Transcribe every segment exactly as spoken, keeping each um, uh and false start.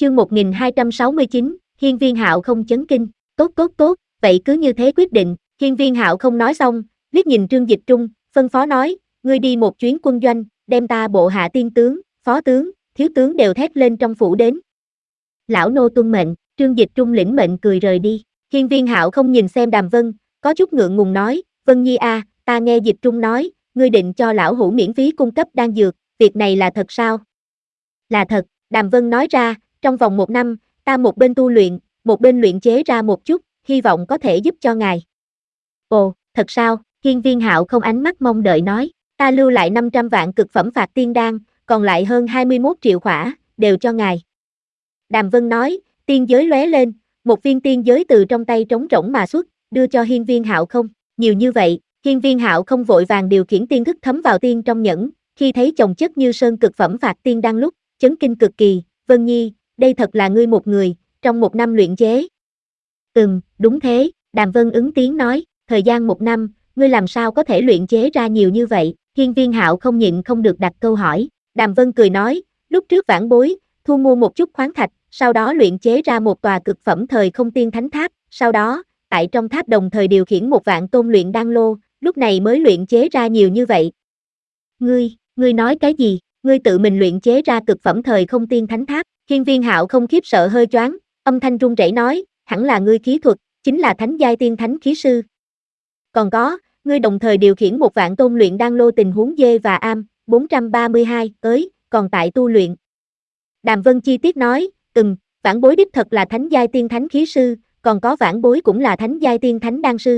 Chương một nghìn hai trăm sáu mươi chín, Hiên Viên Hạo không chấn kinh. Tốt tốt tốt, vậy cứ như thế quyết định. Hiên Viên Hạo không nói xong, liếc nhìn Trương Dịch Trung, phân phó nói, ngươi đi một chuyến quân doanh, đem ta bộ hạ tiên tướng, phó tướng, thiếu tướng đều thét lên trong phủ đến. Lão nô tuân mệnh. Trương Dịch Trung lĩnh mệnh cười rời đi. Hiên Viên Hạo không nhìn xem Đàm Vân, có chút ngượng ngùng nói, Vân Nhi a, ta nghe Dịch Trung nói, ngươi định cho lão hủ miễn phí cung cấp đan dược, việc này là thật sao? Là thật, Đàm Vân nói ra, trong vòng một năm, ta một bên tu luyện, một bên luyện chế ra một chút, hy vọng có thể giúp cho ngài. Ồ, thật sao? Hiên Viên Hạo không ánh mắt mong đợi nói, ta lưu lại năm trăm vạn cực phẩm phạt tiên đan, còn lại hơn hai mươi mốt triệu khỏa, đều cho ngài. Đàm Vân nói, tiên giới lóe lên, một viên tiên giới từ trong tay trống rỗng mà xuất, đưa cho Hiên Viên Hạo không, nhiều như vậy, Hiên Viên Hạo không vội vàng điều khiển tiên thức thấm vào tiên trong nhẫn, khi thấy chồng chất như sơn cực phẩm phạt tiên đan lúc, chấn kinh cực kỳ, Vân Nhi, đây thật là ngươi một người, trong một năm luyện chế. Ừm, đúng thế, Đàm Vân ứng tiếng nói, thời gian một năm, ngươi làm sao có thể luyện chế ra nhiều như vậy, Hiên Viên Hạo không nhịn không được đặt câu hỏi, Đàm Vân cười nói, lúc trước vãn bối, thu mua một chút khoáng thạch, sau đó luyện chế ra một tòa cực phẩm thời không tiên thánh tháp, sau đó, tại trong tháp đồng thời điều khiển một vạn tôn luyện đan lô, lúc này mới luyện chế ra nhiều như vậy. Ngươi, ngươi nói cái gì? Ngươi tự mình luyện chế ra cực phẩm thời không tiên thánh tháp? Hiên Viên Hạo không khiếp sợ hơi choáng, âm thanh run rẩy nói, hẳn là ngươi khí thuật, chính là thánh giai tiên thánh khí sư. Còn có, ngươi đồng thời điều khiển một vạn tôn luyện đan lô tình huống dê và am, bốn trăm ba mươi hai, tới, còn tại tu luyện. Đàm Vân chi tiết nói, ừm, vãn bối đích thật là thánh giai tiên thánh khí sư, còn có vãn bối cũng là thánh giai tiên thánh đan sư.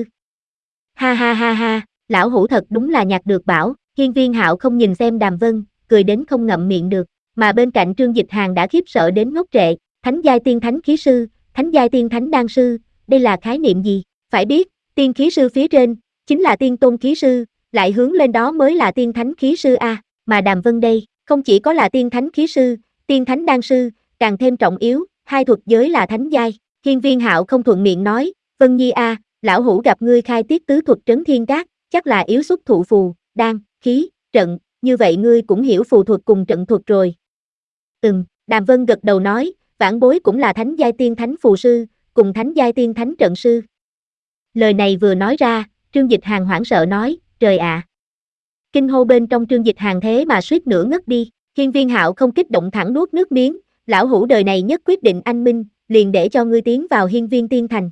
Ha ha ha ha, lão hủ thật đúng là nhặt được bảo, Hiên Viên Hạo không nhìn xem Đàm Vân, cười đến không ngậm miệng được, mà bên cạnh Trương Dịch Hàn đã khiếp sợ đến ngốc trệ, thánh giai tiên thánh khí sư, thánh giai tiên thánh đan sư, đây là khái niệm gì? Phải biết, tiên khí sư phía trên, chính là tiên tôn khí sư, lại hướng lên đó mới là tiên thánh khí sư a, mà Đàm Vân đây, không chỉ có là tiên thánh khí sư, tiên thánh đan sư, càng thêm trọng yếu, hai thuật giới là thánh giai. Hiên Viên Hạo không thuận miệng nói, Vân Nhi a, lão hủ gặp ngươi khai tiết tứ thuật trấn thiên cát, chắc là yếu xuất thụ phù, đan, khí, trận, như vậy ngươi cũng hiểu phù thuật cùng trận thuật rồi. Ừm, Đàm Vân gật đầu nói, vãn bối cũng là thánh giai tiên thánh phù sư, cùng thánh giai tiên thánh trận sư. Lời này vừa nói ra, Trương Dịch Hàn hoảng sợ nói, trời ạ. À. Kinh hô bên trong Trương Dịch Hàn thế mà suýt nữa ngất đi, Hiên Viên Hạo không kích động thẳng nuốt nước miếng, lão hủ đời này nhất quyết định anh minh, liền để cho ngươi tiến vào Hiên Viên Tiên Thành.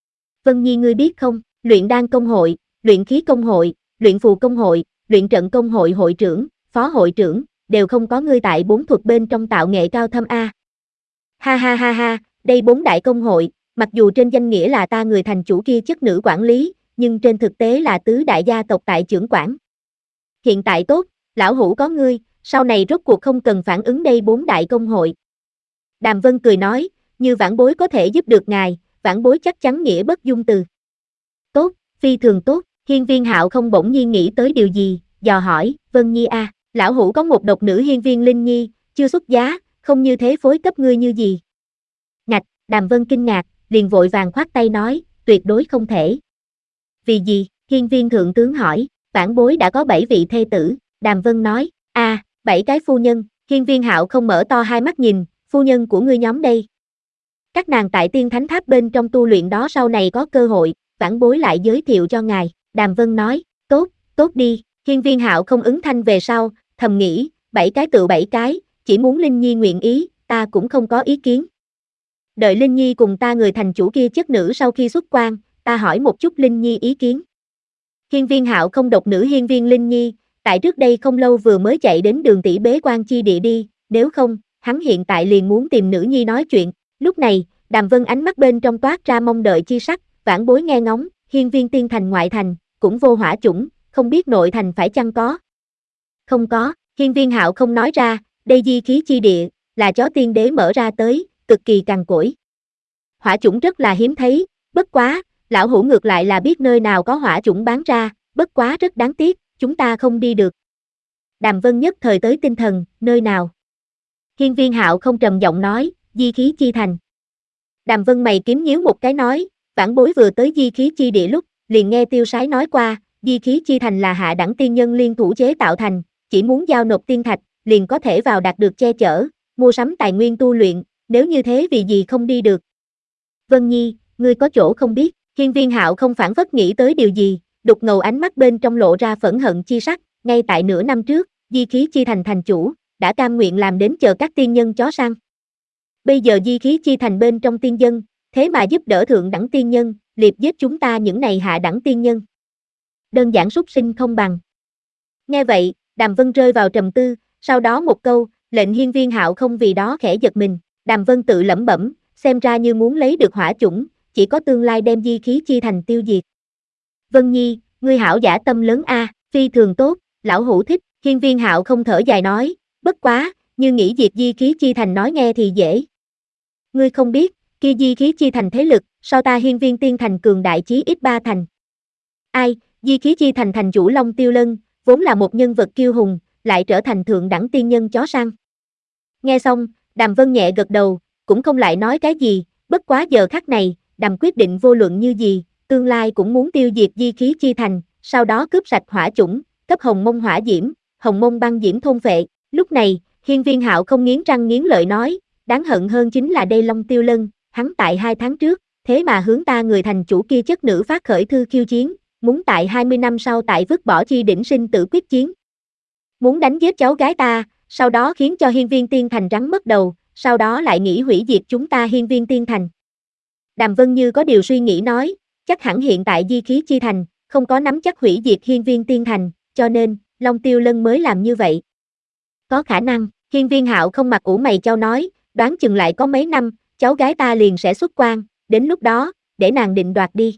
Vân Nhi ngươi biết không, luyện đan công hội, luyện khí công hội, luyện phù công hội, luyện trận công hội hội trưởng, phó hội trưởng, đều không có ngươi tại bốn thuật bên trong tạo nghệ cao thâm a. Ha ha ha ha, đây bốn đại công hội, mặc dù trên danh nghĩa là ta người thành chủ kia chất nữ quản lý, nhưng trên thực tế là tứ đại gia tộc tại trưởng quản. Hiện tại tốt, lão hủ có ngươi, sau này rốt cuộc không cần phản ứng đây bốn đại công hội. Đàm Vân cười nói, như vãn bối có thể giúp được ngài, vãn bối chắc chắn nghĩa bất dung từ. Tốt, phi thường tốt, Hiên Viên Hạo không bỗng nhiên nghĩ tới điều gì, dò hỏi, Vân Nhi a, à, lão hủ có một độc nữ hiên viên Linh Nhi, chưa xuất giá, không như thế phối cấp ngươi như gì. Ngạch, Đàm Vân kinh ngạc, liền vội vàng khoát tay nói, tuyệt đối không thể. Vì gì? Hiên Viên thượng tướng hỏi, vãn bối đã có bảy vị thê tử, Đàm Vân nói, a, à, bảy cái phu nhân, Hiên Viên Hạo không mở to hai mắt nhìn, phu nhân của ngươi nhóm đây. Các nàng tại tiên thánh tháp bên trong tu luyện đó sau này có cơ hội, vãn bối lại giới thiệu cho ngài, Đàm Vân nói, tốt, tốt đi, Hiên Viên Hạo không ứng thanh về sau, thầm nghĩ, bảy cái tự bảy cái, chỉ muốn Linh Nhi nguyện ý, ta cũng không có ý kiến. Đợi Linh Nhi cùng ta người thành chủ kia chất nữ sau khi xuất quan, ta hỏi một chút Linh Nhi ý kiến. Hiên Viên Hạo không độc nữ hiên viên Linh Nhi, tại trước đây không lâu vừa mới chạy đến đường tỷ bế quan chi địa đi, nếu không, hắn hiện tại liền muốn tìm nữ nhi nói chuyện. Lúc này, Đàm Vân ánh mắt bên trong toát ra mong đợi chi sắc, vãn bối nghe ngóng, hiên viên tiên thành ngoại thành, cũng vô hỏa chủng, không biết nội thành phải chăng có. Không có, Hiên Viên Hạo không nói ra, đây di khí chi địa, là chó tiên đế mở ra tới, cực kỳ cằn cỗi. Hỏa chủng rất là hiếm thấy, bất quá, lão hủ ngược lại là biết nơi nào có hỏa chủng bán ra, bất quá rất đáng tiếc, chúng ta không đi được. Đàm Vân nhất thời tới tinh thần, nơi nào? Hiên Viên Hạo không trầm giọng nói, di khí chi thành. Đàm Vân mày kiếm nhíu một cái nói, vãn bối vừa tới di khí chi địa lúc, liền nghe tiêu sái nói qua, di khí chi thành là hạ đẳng tiên nhân liên thủ chế tạo thành, chỉ muốn giao nộp tiên thạch, liền có thể vào đạt được che chở, mua sắm tài nguyên tu luyện, nếu như thế vì gì không đi được? Vân Nhi, ngươi có chỗ không biết, Hiên Viên Hạo không phản phất nghĩ tới điều gì, đục ngầu ánh mắt bên trong lộ ra phẫn hận chi sắc, ngay tại nửa năm trước, Di Khí Chi Thành thành chủ, đã cam nguyện làm đến chờ các tiên nhân chó săn. Bây giờ Di Khí Chi Thành bên trong tiên dân, thế mà giúp đỡ thượng đẳng tiên nhân, liệp giết chúng ta những này hạ đẳng tiên nhân. Đơn giản súc sinh không bằng. Nghe vậy, Đàm Vân rơi vào trầm tư, sau đó một câu, lệnh Hiên Viên Hạo không vì đó khẽ giật mình, Đàm Vân tự lẩm bẩm, xem ra như muốn lấy được hỏa chủng, chỉ có tương lai đem Di Khí Chi Thành tiêu diệt. Vân Nhi, ngươi hảo giả tâm lớn a, phi thường tốt, lão hữu thích, Hiên Viên Hạo không thở dài nói, bất quá, như nghĩ diệt Di Khí Chi Thành nói nghe thì dễ. Ngươi không biết, kia Di Khí Chi Thành thế lực, so ta Hiên Viên Tiên Thành cường đại chí ít ba thành. Ai, Di Khí Chi Thành thành chủ Long Tiêu Lân, vốn là một nhân vật kiêu hùng, lại trở thành thượng đẳng tiên nhân chó săn. Nghe xong, Đàm Vân nhẹ gật đầu, cũng không lại nói cái gì, bất quá giờ khắc này, Đàm quyết định vô luận như gì, tương lai cũng muốn tiêu diệt Di Khí Chi Thành, sau đó cướp sạch hỏa chủng, cấp Hồng Mông hỏa diễm, Hồng Mông băng diễm thôn phệ. Lúc này, Hiên Viên Hạo không nghiến răng nghiến lợi nói, đáng hận hơn chính là đây Long Tiêu Lân, hắn tại hai tháng trước, thế mà hướng ta người thành chủ kia chất nữ phát khởi thư khiêu chiến, muốn tại hai mươi năm sau tại vứt bỏ chi đỉnh sinh tử quyết chiến. Muốn đánh giết cháu gái ta, sau đó khiến cho Hiên Viên Tiên Thành rắn mất đầu, sau đó lại nghĩ hủy diệt chúng ta Hiên Viên Tiên Thành. Đàm Vân như có điều suy nghĩ nói, chắc hẳn hiện tại Di Khí Chi Thành, không có nắm chắc hủy diệt Hiên Viên Tiên Thành, cho nên, Long Tiêu Lân mới làm như vậy. Có khả năng, Hiên Viên Hạo không mặt ủ mày chau nói, đoán chừng lại có mấy năm, cháu gái ta liền sẽ xuất quan, đến lúc đó, để nàng định đoạt đi.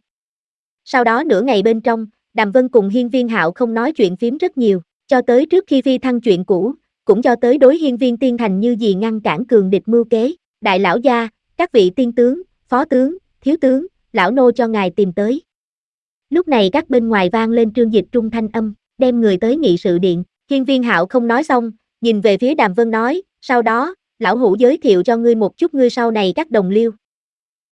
Sau đó nửa ngày bên trong, Đàm Vân cùng Hiên Viên Hạo không nói chuyện phím rất nhiều, cho tới trước khi phi thăng chuyện cũ, cũng cho tới đối Hiên Viên Tiên Thành như gì ngăn cản cường địch mưu kế, đại lão gia, các vị tiên tướng, phó tướng, thiếu tướng, lão nô cho ngài tìm tới. Lúc này các bên ngoài vang lên Trương Dịch Trung thanh âm, đem người tới nghị sự điện, Hiên Viên Hạo không nói xong, nhìn về phía Đàm Vân nói, sau đó, lão hữu giới thiệu cho ngươi một chút ngươi sau này các đồng liêu.